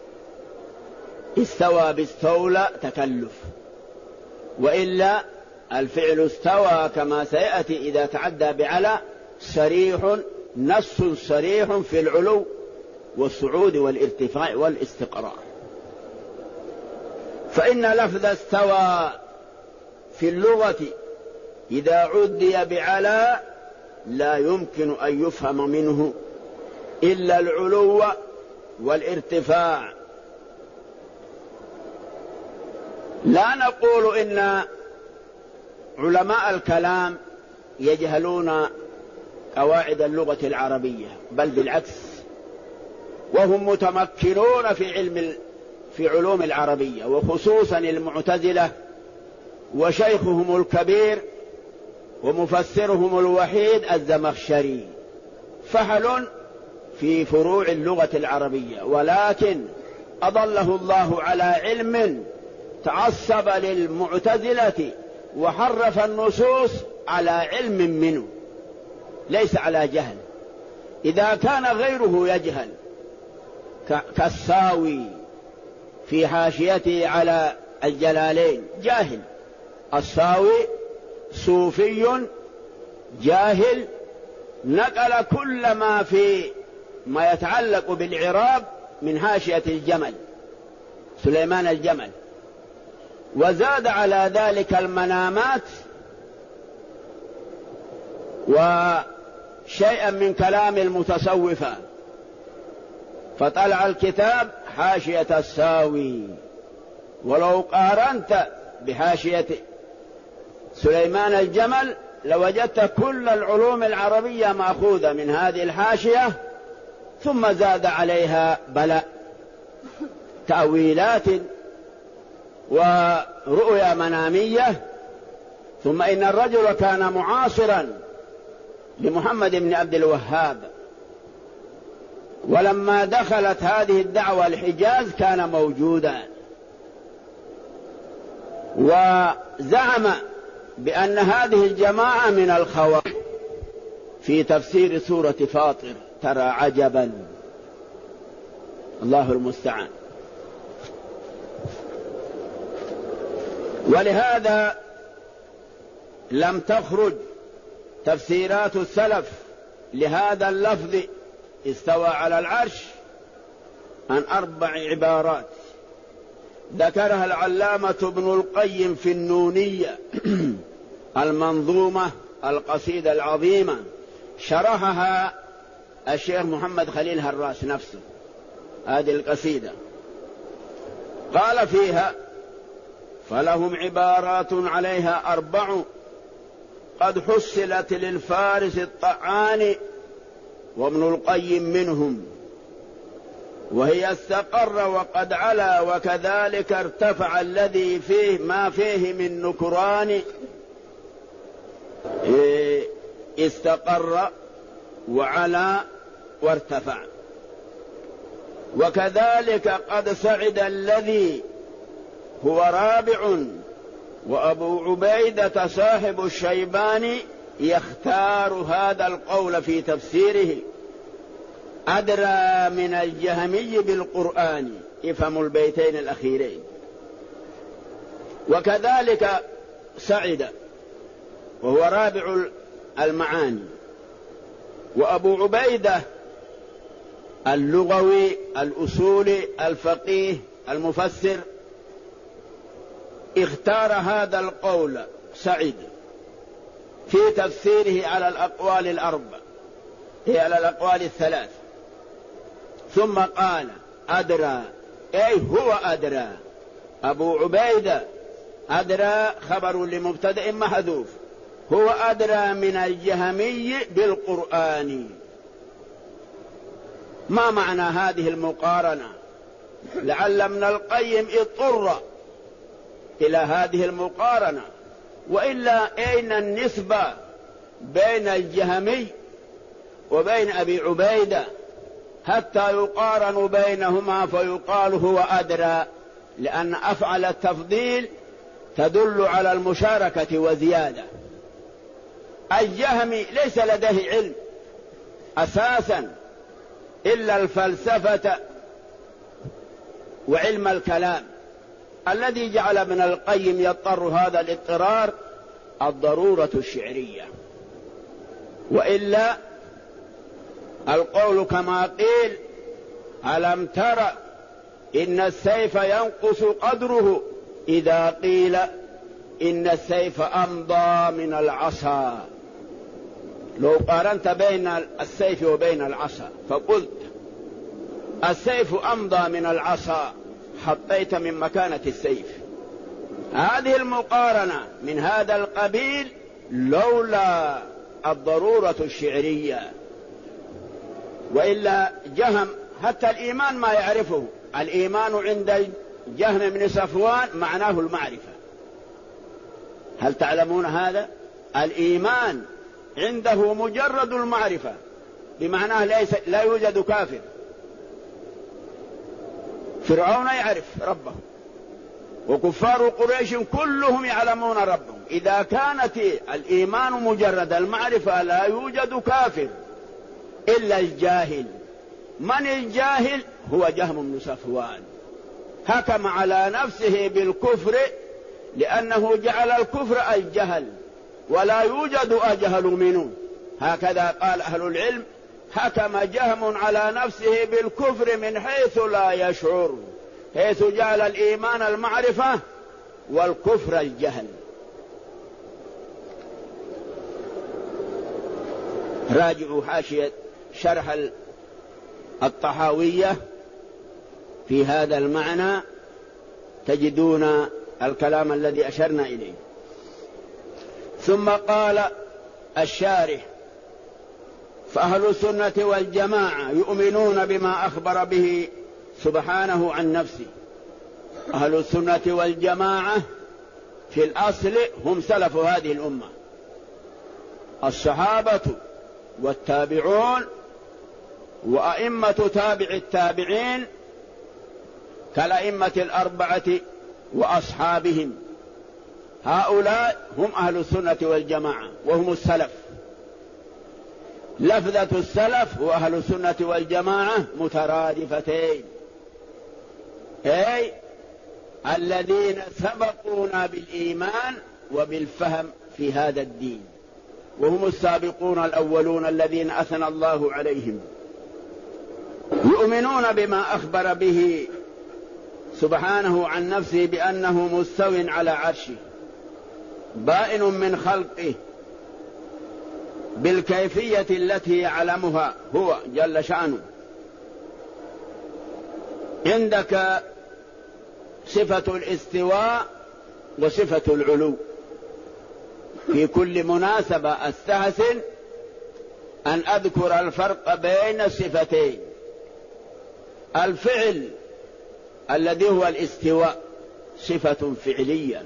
استوى باستولى تكلف، وإلا الفعل استوى كما سيأتي إذا تعدى بعلى صريح، نص صريح في العلو والصعود والارتفاع والاستقرار. فإن لفظ استوى في اللغة إذا عدي بعلى لا يمكن أن يفهم منه إلا العلو والارتفاع. لا نقول إن علماء الكلام يجهلون قواعد اللغة العربية، بل بالعكس، وهم متمكنون في علوم العربية، وخصوصا المعتزلة، وشيخهم الكبير ومفسرهم الوحيد الزمخشري فحل في فروع اللغة العربية، ولكن أضله الله على علم، تعصب للمعتزلة وحرف النصوص على علم منه، ليس على جهل. إذا كان غيره يجهل كالساوي في حاشيته على الجلالين جاهل، الساوي صوفي جاهل نقل كل ما يتعلق بالعراب من حاشية الجمل سليمان الجمل، وزاد على ذلك المنامات وشيئا من كلام المتصوفة، فطلع الكتاب حاشية الساوي. ولو قارنت بحاشية سليمان الجمل لوجدت كل العلوم العربية مأخوذة من هذه الحاشية، ثم زاد عليها بلاء تأويلات ورؤيا منامية. ثم إن الرجل كان معاصرا لمحمد بن عبد الوهاب، ولما دخلت هذه الدعوة الحجاز كان موجودا، وزعم بأن هذه الجماعة من الخوارج في تفسير سورة فاطر. ترى عجبا، الله المستعان. ولهذا لم تخرج تفسيرات السلف لهذا اللفظ استوى على العرش عن 4 عبارات ذكرها العلامة ابن القيم في النونية المنظومة القصيدة العظيمة، شرحها الشيخ محمد خليل هراس نفسه. هذه القصيدة قال فيها: فلهم عبارات عليها 4 قد حصلت للفارس الطعان وابن القيم منهم، وهي استقر وقد علا وكذلك ارتفع الذي فيه ما فيه من نكران. استقر وعلا وارتفع. وكذلك قد صعد الذي هو رابع، وأبو عبيدة صاحب الشيباني يختار هذا القول في تفسيره: أدرى من الجهمي بالقرآن. افهموا البيتين الأخيرين. وكذلك سعد وهو رابع المعاني. وأبو عبيدة اللغوي الأصولي الفقيه المفسر اختار هذا القول سعد في تفسيره على الأقوال الأربع، هي على الأقوال الثلاث. ثم قال: أدرى، أي هو أدرى. أبو عبيدة أدرى خبر لمبتدأ محذوف، هو أدرى من الجهمي بالقرآن. ما معنى هذه المقارنة؟ لعل ابن القيم اضطر إلى هذه المقارنة، وإلا أين النسبة بين الجهمي وبين أبي عبيدة حتى يقارن بينهما فيقال هو أدرى؟ لأن أفعل التفضيل تدل على المشاركة وزيادة. الجهمي ليس لديه علم أساسا إلا الفلسفة وعلم الكلام، الذي جعل ابن القيم يضطر هذا الاضطرار الضرورة الشعرية. وإلا القول كما قيل: ألم تر إن السيف ينقص قدره إذا قيل إن السيف أمضى من العصا، لو قارنت بين السيف وبين العصا فقلت السيف أمضى من العصا، حطيت من مكانة السيف. هذه المقارنة من هذا القبيل لولا الضرورة الشعرية، وإلا جهم حتى الإيمان ما يعرفه. الإيمان عند جهم بن صفوان معناه المعرفة. هل تعلمون هذا؟ الإيمان عنده مجرد المعرفة، بمعناه لا يوجد كافر. فرعون يعرف ربه، وكفار قريش كلهم يعلمون ربهم. إذا كانت الإيمان مجرد المعرفة لا يوجد كافر إلا الجاهل. من الجاهل؟ هو جهم بن صفوان، حكم على نفسه بالكفر لأنه جعل الكفر الجهل، ولا يوجد أجهل منه. هكذا قال أهل العلم: حكم جهم على نفسه بالكفر من حيث لا يشعر، حيث جعل الإيمان المعرفة والكفر الجهل. راجعوا حاشية شرح الطحاوية في هذا المعنى تجدون الكلام الذي أشرنا إليه. ثم قال الشارح: فأهل السنة والجماعة يؤمنون بما أخبر به سبحانه عن نفسه. أهل السنة والجماعة في الأصل هم سلف هذه الأمة، الصحابة والتابعون وأئمة تابع التابعين كالأئمة الأربعة وأصحابهم. هؤلاء هم أهل السنة والجماعة وهم السلف. لفظة السلف وأهل السنة والجماعة مترادفتين، أي الذين سبقونا بالإيمان وبالفهم في هذا الدين، وهم السابقون الأولون الذين أثنى الله عليهم. يؤمنون بما أخبر به سبحانه عن نفسه بأنه مستو على عرشه بائن من خلقه بالكيفية التي يعلمها هو جل شأنه. عندك صفة الاستواء وصفة العلو. في كل مناسبة أستحسن أن أذكر الفرق بين الصفتين. الفعل الذي هو الاستواء صفة فعلية،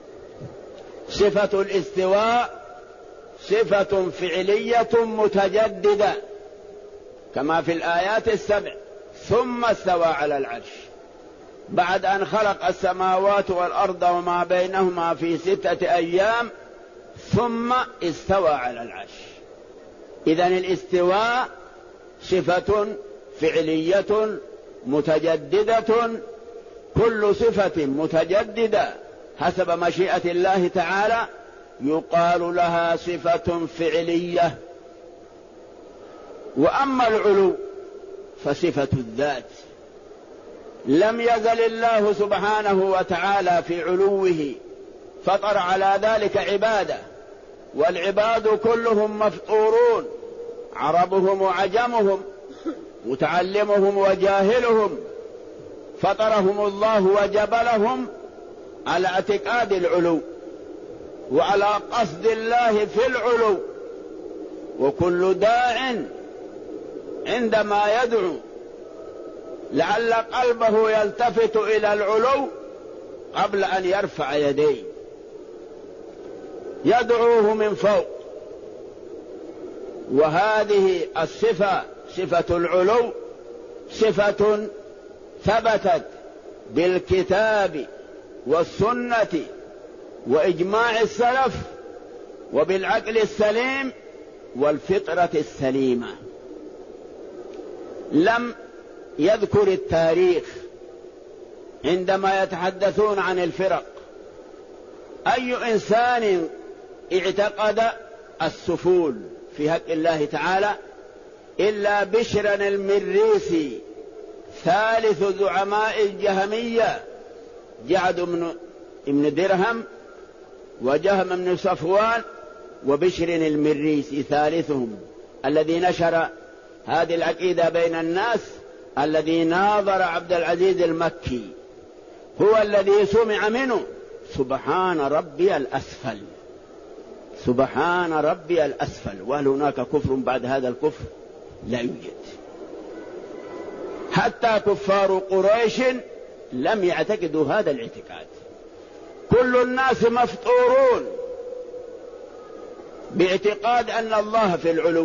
صفة الاستواء صفة فعلية متجددة كما في الآيات السبع: ثم استوى على العرش، بعد أن خلق السماوات والأرض وما بينهما في 6 أيام ثم استوى على العرش. إذن الاستواء صفة فعلية متجددة، كل صفة متجددة حسب مشيئة الله تعالى يقال لها صفة فعلية. وأما العلو فصفة الذات، لم يزل الله سبحانه وتعالى في علوه، فطر على ذلك عباده، والعباد كلهم مفطورون، عربهم وعجمهم، متعلمهم وجاهلهم، فطرهم الله وجبلهم على اعتقاد العلو وعلى قصد الله في العلو. وكل داع عندما يدعو لعل قلبه يلتفت إلى العلو قبل أن يرفع يديه، يدعوه من فوق. وهذه الصفة صفة العلو صفة ثبتت بالكتاب والسنة وإجماع السلف وبالعقل السليم والفطرة السليمة. لم يذكر التاريخ عندما يتحدثون عن الفرق أي إنسان اعتقد السفول في حق الله تعالى إلا بشر المريسي ثالث زعماء الجهمية، جعد بن بن درهم وجهم بن صفوان وبشر المريسي ثالثهم الذي نشر هذه العقيدة بين الناس، الذي ناظر عبد العزيز المكي، هو الذي سمع منه سبحان ربي الأسفل، سبحان ربي الأسفل. وهل هناك كفر بعد هذا الكفر؟ لا يوجد. حتى كفار قريش لم يعتقدوا هذا الاعتقاد. كل الناس مفطورون باعتقاد أن الله في العلو،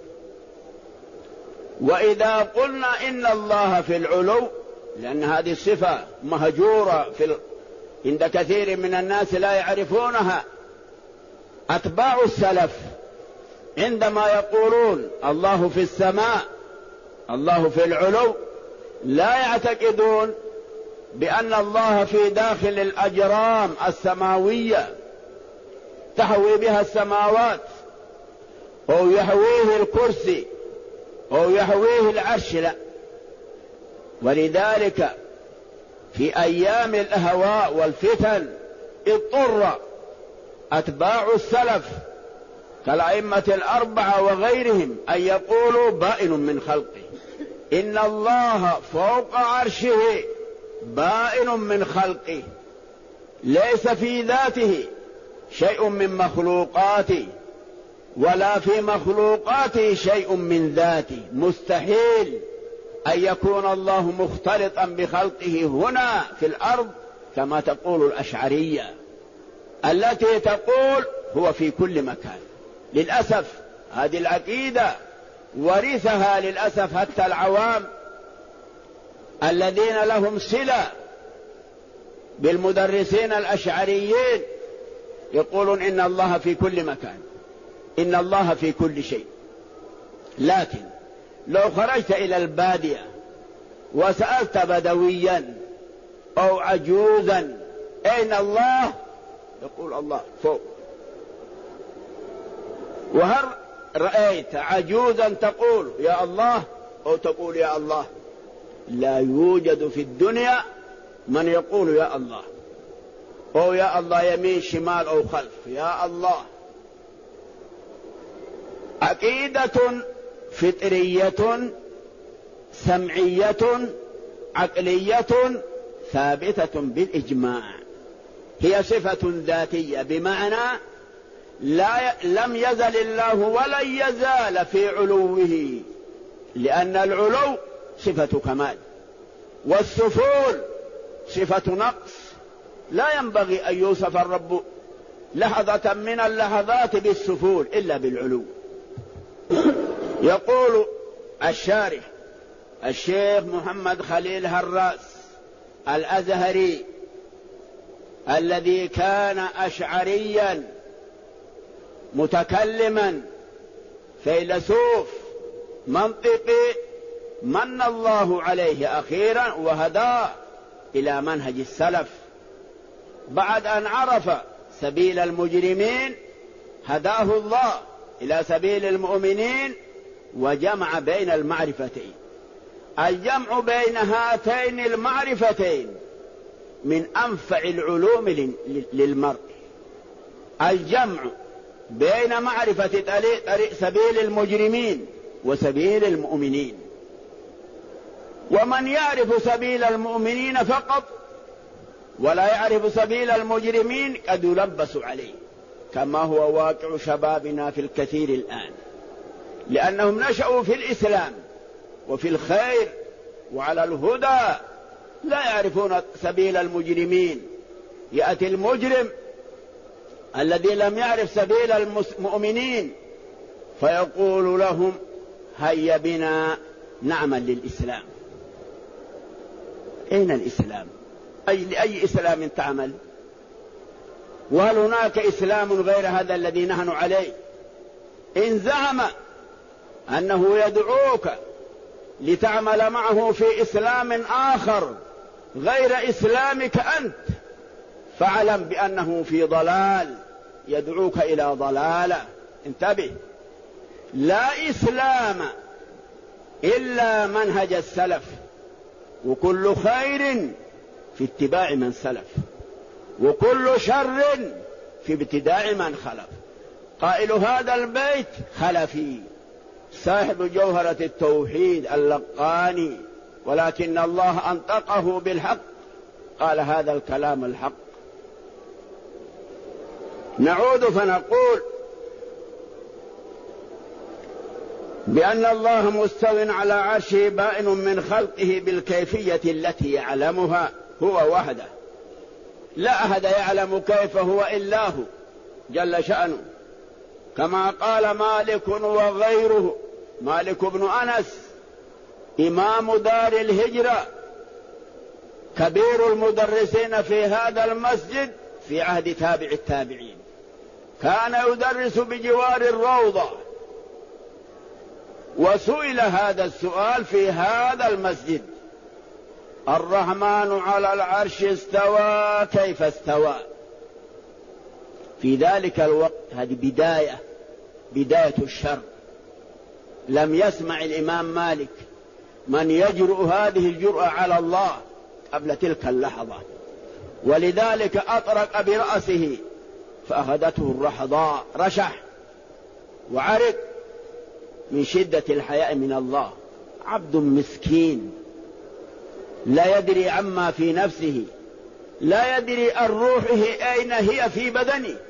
وإذا قلنا إن الله في العلو، لأن هذه الصفة مهجورة عند كثير من الناس لا يعرفونها، أتباع السلف عندما يقولون الله في السماء، الله في العلو، لا يعتقدون بأن الله في داخل الأجرام السماوية تحوي بها السماوات، أو يحويه الكرسي، أو يحويه العرش، لا. ولذلك في أيام الأهواء والفتن اضطر أتباع السلف كالأئمة الأربعة وغيرهم أن يقولوا بائن من خلقه، إن الله فوق عرشه بائن من خلقه، ليس في ذاته شيء من مخلوقاته، ولا في مخلوقاته شيء من ذاته. مستحيل أن يكون الله مختلطا بخلقه هنا في الأرض كما تقول الأشعرية التي تقول هو في كل مكان. للأسف هذه العقيدة ورثها للأسف حتى العوام الذين لهم صلة بالمدرسين الأشعريين، يقولون إن الله في كل مكان، إن الله في كل شيء. لكن لو خرجت إلى البادية وسألت بدويا أو عجوزا أين الله، يقول الله فوق. وهل رأيت عجوزا تقول يا الله أو تقول يا الله؟ لا يوجد في الدنيا من يقول يا الله، أو يا الله يمين شمال أو خلف، يا الله. عقيدة فطرية سمعية عقلية ثابتة بالإجماع، هي صفة ذاتية، بمعنى لم يزل الله ولن يزال في علوه، لأن العلو صفة كمال، والسفول صفة نقص. لا ينبغي أن يوصف الرب لحظة من اللحظات بالسفول إلا بالعلو. يقول الشارح الشيخ محمد خليل هراس الأزهري الذي كان أشعريا متكلما فيلسوف منطقي، من الله عليه أخيرا وهداه إلى منهج السلف بعد أن عرف سبيل المجرمين، هداه الله إلى سبيل المؤمنين، وجمع بين المعرفتين. الجمع بين هاتين المعرفتين من أنفع العلوم للمرء، الجمع بين معرفة طريق سبيل المجرمين وسبيل المؤمنين. ومن يعرف سبيل المؤمنين فقط ولا يعرف سبيل المجرمين قد يلبس عليه، كما هو واقع شبابنا في الكثير الآن، لأنهم نشأوا في الإسلام وفي الخير وعلى الهدى، لا يعرفون سبيل المجرمين. يأتي المجرم الذي لم يعرف سبيل المؤمنين فيقول لهم هيا بنا نعمل للإسلام. أين الإسلام؟ لأي إسلام تعمل؟ وهل هناك إسلام غير هذا الذي نحن عليه؟ إن زعم أنه يدعوك لتعمل معه في إسلام آخر غير إسلامك أنت، فاعلم بأنه في ضلال، يدعوك إلى ضلالة. انتبه، لا إسلام إلا منهج السلف، وكل خير في اتباع من سلف. وكل شر في ابتداع من خلف. قائل هذا البيت خلفي صاحب جوهرة التوحيد اللقاني، ولكن الله أنطقه بالحق، قال هذا الكلام الحق. نعود فنقول بأن الله مستو على عرشه بائن من خلقه بالكيفية التي يعلمها هو وحده، لا أحد يعلم كيف هو إلا هو جل شأنه، كما قال مالك وغيره. مالك بن أنس إمام دار الهجرة كبير المدرسين في هذا المسجد في عهد تابع التابعين، كان يدرس بجوار الروضة، وسئل هذا السؤال في هذا المسجد: الرحمن على العرش استوى كيف استوى؟ في ذلك الوقت هذه بداية الشر. لم يسمع الإمام مالك من يجرؤ هذه الجرأة على الله قبل تلك اللحظة، ولذلك أطرق برأسه فأخذته الرحضاء، رشح وعرق من شدة الحياء من الله. عبد مسكين لا يدري عما في نفسه، لا يدري عن روحه أين هي في بدنه،